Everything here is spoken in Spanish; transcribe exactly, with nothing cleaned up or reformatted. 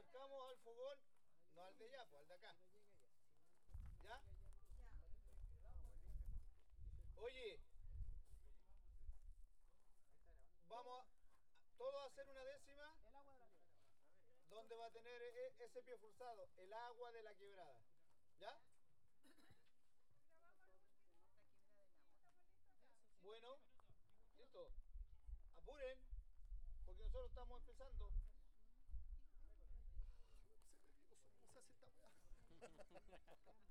acercamos al fogón, no al de allá, pues al de acá. ¿Ya? Oye, vamos a todos a hacer una décima donde va a tener ese pie forzado, el agua de la quebrada. ¿Ya? Bueno, listo. Apuren, porque nosotros estamos empezando. ¿Cómo se hace esta weá?